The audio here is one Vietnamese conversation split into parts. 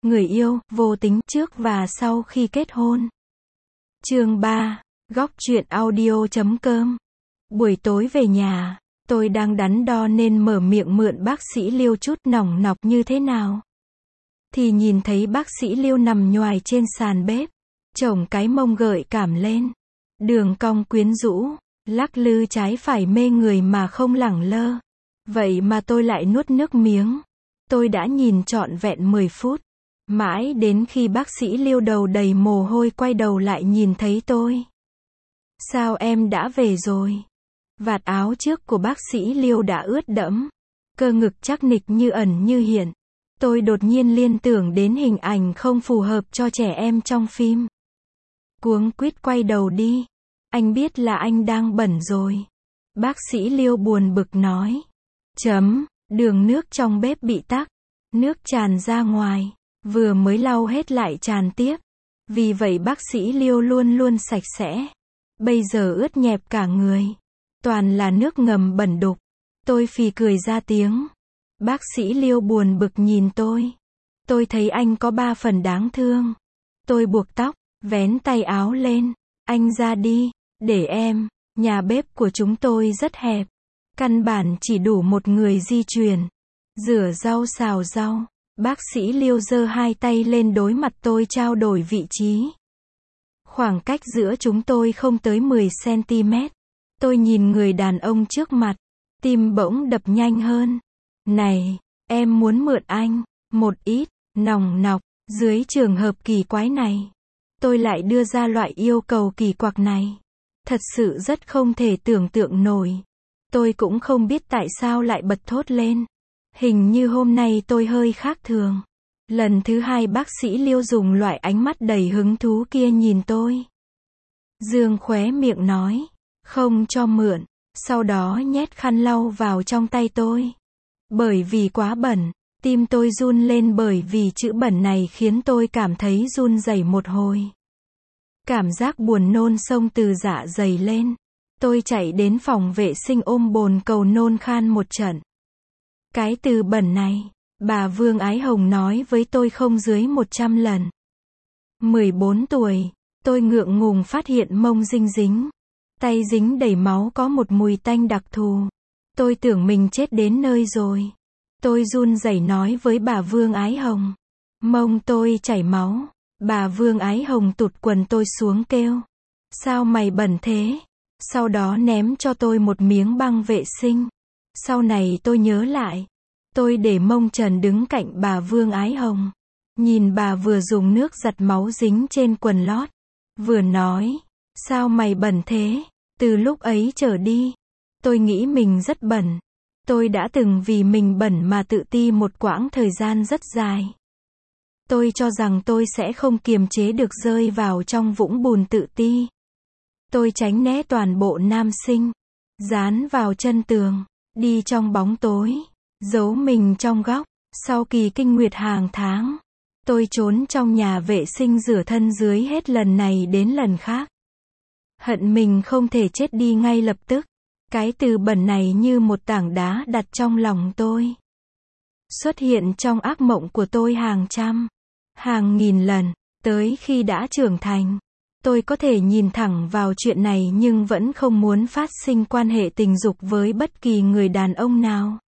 Người yêu, vô tính, trước và sau khi kết hôn. Chương 3. Góc truyện audio.com. Buổi tối về nhà, tôi đang đắn đo nên mở miệng mượn bác sĩ Liêu chút nòng nọc như thế nào. Thì nhìn thấy bác sĩ Liêu nằm nhoài trên sàn bếp, chổng cái mông gợi cảm lên. Đường cong quyến rũ, lắc lư trái phải mê người mà không lẳng lơ. Vậy mà tôi lại nuốt nước miếng. Tôi đã nhìn trọn vẹn 10 phút. Mãi đến khi bác sĩ Liêu đầu đầy mồ hôi quay đầu lại nhìn thấy tôi. Sao em đã về rồi? Vạt áo trước của bác sĩ Liêu đã ướt đẫm. Cơ ngực chắc nịch như ẩn như hiện. Tôi đột nhiên liên tưởng đến hình ảnh không phù hợp cho trẻ em trong phim. Cuống quýt quay đầu đi. Anh biết là anh đang bẩn rồi. Bác sĩ Liêu buồn bực nói. Đường nước trong bếp bị tắc. Nước tràn ra ngoài. Vừa mới lau hết lại tràn tiếp. Vì vậy bác sĩ Liêu luôn luôn sạch sẽ. Bây giờ ướt nhẹp cả người. Toàn là nước ngầm bẩn đục. Tôi phì cười ra tiếng. Bác sĩ Liêu buồn bực nhìn tôi. Tôi thấy anh có 3 phần đáng thương. Tôi buộc tóc, vén tay áo lên. Anh ra đi, để em. Nhà bếp của chúng tôi rất hẹp. Căn bản chỉ đủ một người di chuyển. Rửa rau xào rau. Bác sĩ Liêu giơ 2 tay lên đối mặt tôi trao đổi vị trí. Khoảng cách giữa chúng tôi không tới 10 cm. Tôi nhìn người đàn ông trước mặt. Tim bỗng đập nhanh hơn. Này, em muốn mượn anh một ít nòng nọc. Dưới trường hợp kỳ quái này, tôi lại đưa ra loại yêu cầu kỳ quặc này. Thật sự rất không thể tưởng tượng nổi. Tôi cũng không biết tại sao lại bật thốt lên. Hình như hôm nay tôi hơi khác thường. Lần thứ 2 bác sĩ Liêu dùng loại ánh mắt đầy hứng thú kia nhìn tôi. Dương khóe miệng nói. Không cho mượn. Sau đó nhét khăn lau vào trong tay tôi. Bởi vì quá bẩn, tim tôi run lên bởi vì chữ bẩn này khiến tôi cảm thấy run rẩy một hồi. Cảm giác buồn nôn xông từ dạ dày lên. Tôi chạy đến phòng vệ sinh ôm bồn cầu nôn khan một trận. Cái từ bẩn này, bà Vương Ái Hồng nói với tôi không dưới 100 lần. 14 tuổi, tôi ngượng ngùng phát hiện mông dinh dính. Tay dính đầy máu có một mùi tanh đặc thù. Tôi tưởng mình chết đến nơi rồi. Tôi run rẩy nói với bà Vương Ái Hồng. Mông tôi chảy máu. Bà Vương Ái Hồng tụt quần tôi xuống kêu. Sao mày bẩn thế? Sau đó ném cho tôi một miếng băng vệ sinh. Sau này tôi nhớ lại. Tôi để mông trần đứng cạnh bà Vương Ái Hồng. Nhìn bà vừa dùng nước giặt máu dính trên quần lót. Vừa nói. Sao mày bẩn thế? Từ lúc ấy trở đi, tôi nghĩ mình rất bẩn. Tôi đã từng vì mình bẩn mà tự ti một quãng thời gian rất dài. Tôi cho rằng tôi sẽ không kiềm chế được rơi vào trong vũng bùn tự ti. Tôi tránh né toàn bộ nam sinh, dán vào chân tường, đi trong bóng tối, giấu mình trong góc. Sau kỳ kinh nguyệt hàng tháng, tôi trốn trong nhà vệ sinh rửa thân dưới hết lần này đến lần khác. Hận mình không thể chết đi ngay lập tức. Cái từ bẩn này như một tảng đá đặt trong lòng tôi. Xuất hiện trong ác mộng của tôi hàng trăm, hàng nghìn lần. Tới khi đã trưởng thành, tôi có thể nhìn thẳng vào chuyện này nhưng vẫn không muốn phát sinh quan hệ tình dục với bất kỳ người đàn ông nào.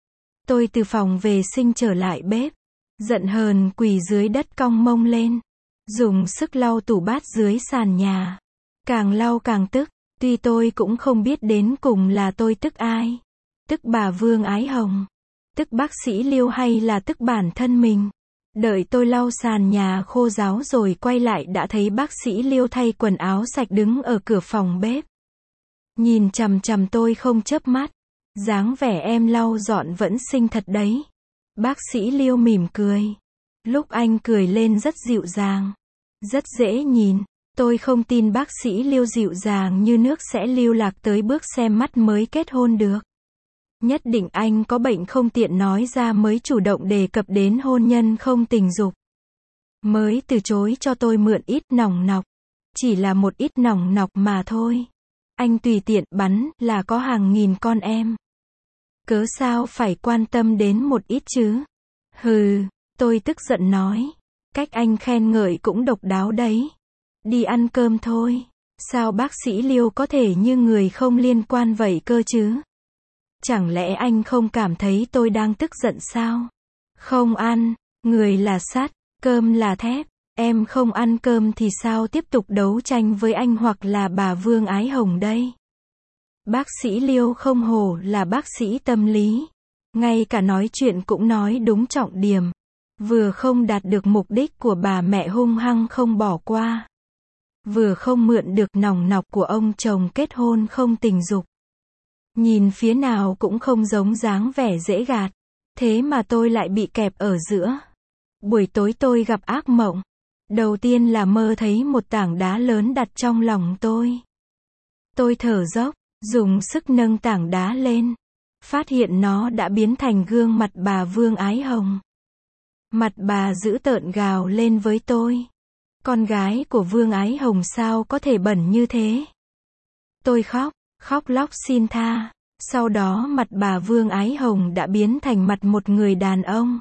Tôi từ phòng vệ sinh trở lại bếp. Giận hờn quỳ dưới đất cong mông lên. Dùng sức lau tủ bát dưới sàn nhà. Càng lau càng tức. Tuy tôi cũng không biết đến cùng là tôi tức ai. Tức bà Vương Ái Hồng. Tức bác sĩ Liêu hay là tức bản thân mình. Đợi tôi lau sàn nhà khô ráo rồi quay lại đã thấy bác sĩ Liêu thay quần áo sạch đứng ở cửa phòng bếp. Nhìn chằm chằm tôi không chớp mắt. Dáng vẻ em lau dọn vẫn xinh thật đấy. Bác sĩ Liêu mỉm cười. Lúc anh cười lên rất dịu dàng. Rất dễ nhìn. Tôi không tin bác sĩ Liêu dịu dàng như nước sẽ lưu lạc tới bước xem mắt mới kết hôn được. Nhất định anh có bệnh không tiện nói ra mới chủ động đề cập đến hôn nhân không tình dục. Mới từ chối cho tôi mượn ít nòng nọc. Chỉ là một ít nòng nọc mà thôi. Anh tùy tiện bắn là có hàng nghìn con em. Cớ sao phải quan tâm đến một ít chứ? Hừ, tôi tức giận nói. Cách anh khen ngợi cũng độc đáo đấy. Đi ăn cơm thôi. Sao bác sĩ Liêu có thể như người không liên quan vậy cơ chứ? Chẳng lẽ anh không cảm thấy tôi đang tức giận sao? Không ăn, người là sắt, cơm là thép. Em không ăn cơm thì sao tiếp tục đấu tranh với anh hoặc là bà Vương Ái Hồng đây? Bác sĩ Liêu không hổ là bác sĩ tâm lý. Ngay cả nói chuyện cũng nói đúng trọng điểm. Vừa không đạt được mục đích của bà mẹ hung hăng không bỏ qua. Vừa không mượn được nòng nọc của ông chồng kết hôn không tình dục. Nhìn phía nào cũng không giống dáng vẻ dễ gạt. Thế mà tôi lại bị kẹp ở giữa. Buổi tối tôi gặp ác mộng. Đầu tiên là mơ thấy một tảng đá lớn đặt trong lòng tôi. Tôi thở dốc, dùng sức nâng tảng đá lên. Phát hiện nó đã biến thành gương mặt bà Vương Ái Hồng. Mặt bà dữ tợn gào lên với tôi. Con gái của Vương Ái Hồng sao có thể bẩn như thế? Tôi khóc lóc xin tha. Sau đó mặt bà Vương Ái Hồng đã biến thành mặt một người đàn ông.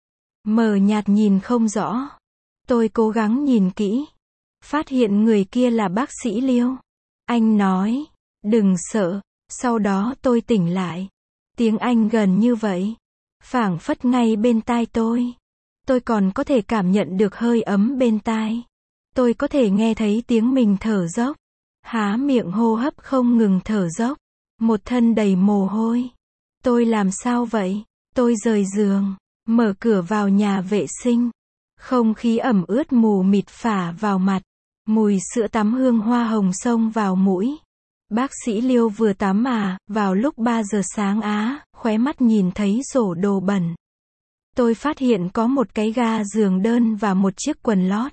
Mờ nhạt nhìn không rõ. Tôi cố gắng nhìn kỹ. Phát hiện người kia là bác sĩ Liêu. Anh nói, đừng sợ. Sau đó tôi tỉnh lại. Tiếng anh gần như vậy. Phảng phất ngay bên tai tôi. Tôi còn có thể cảm nhận được hơi ấm bên tai. Tôi có thể nghe thấy tiếng mình thở dốc. Há miệng hô hấp không ngừng thở dốc. Một thân đầy mồ hôi. Tôi làm sao vậy? Tôi rời giường. Mở cửa vào nhà vệ sinh. Không khí ẩm ướt mù mịt phả vào mặt. Mùi sữa tắm hương hoa hồng xông vào mũi. Bác sĩ Liêu vừa tắm vào lúc 3 giờ sáng khóe mắt nhìn thấy rổ đồ bẩn. Tôi phát hiện có một cái ga giường đơn và một chiếc quần lót.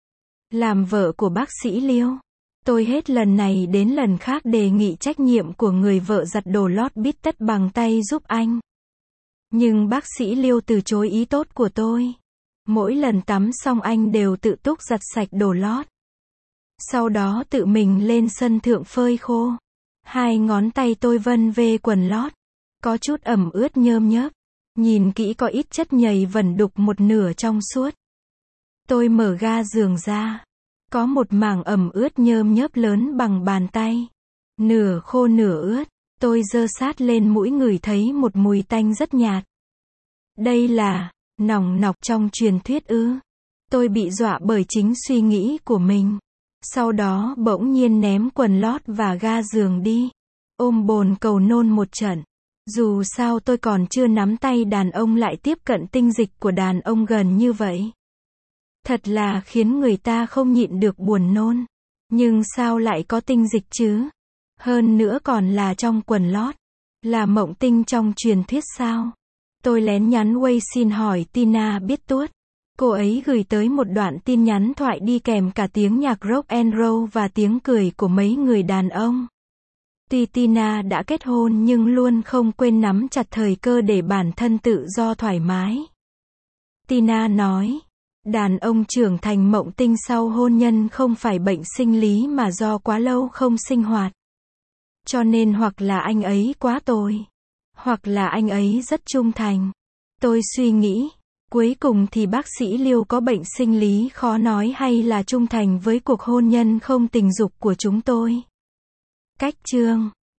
Làm vợ của bác sĩ Liêu, tôi hết lần này đến lần khác đề nghị trách nhiệm của người vợ giặt đồ lót bít tất bằng tay giúp anh. Nhưng bác sĩ Liêu từ chối ý tốt của tôi. Mỗi lần tắm xong anh đều tự túc giặt sạch đồ lót. Sau đó tự mình lên sân thượng phơi khô. 2 ngón tay tôi vân về quần lót. Có chút ẩm ướt nhơm nhớp. Nhìn kỹ có ít chất nhầy vẩn đục một nửa trong suốt. Tôi mở ga giường ra. Có một mảng ẩm ướt nhơm nhớp lớn bằng bàn tay. Nửa khô nửa ướt. Tôi giơ sát lên mũi ngửi thấy một mùi tanh rất nhạt. Đây là nòng nọc trong truyền thuyết ư? Tôi bị dọa bởi chính suy nghĩ của mình. Sau đó bỗng nhiên ném quần lót và ga giường đi. Ôm bồn cầu nôn một trận. Dù sao tôi còn chưa nắm tay đàn ông lại tiếp cận tinh dịch của đàn ông gần như vậy. Thật là khiến người ta không nhịn được buồn nôn. Nhưng sao lại có tinh dịch chứ? Hơn nữa còn là trong quần lót. Là mộng tinh trong truyền thuyết sao? Tôi lén nhắn WeChat hỏi Tina biết tuốt. Cô ấy gửi tới một đoạn tin nhắn thoại đi kèm cả tiếng nhạc rock and roll và tiếng cười của mấy người đàn ông. Tuy Tina đã kết hôn nhưng luôn không quên nắm chặt thời cơ để bản thân tự do thoải mái. Tina nói, đàn ông trưởng thành mộng tinh sau hôn nhân không phải bệnh sinh lý mà do quá lâu không sinh hoạt. Cho nên hoặc là anh ấy quá tồi, hoặc là anh ấy rất trung thành. Tôi suy nghĩ, cuối cùng thì bác sĩ Liêu có bệnh sinh lý khó nói hay là trung thành với cuộc hôn nhân không tình dục của chúng tôi. Cách chương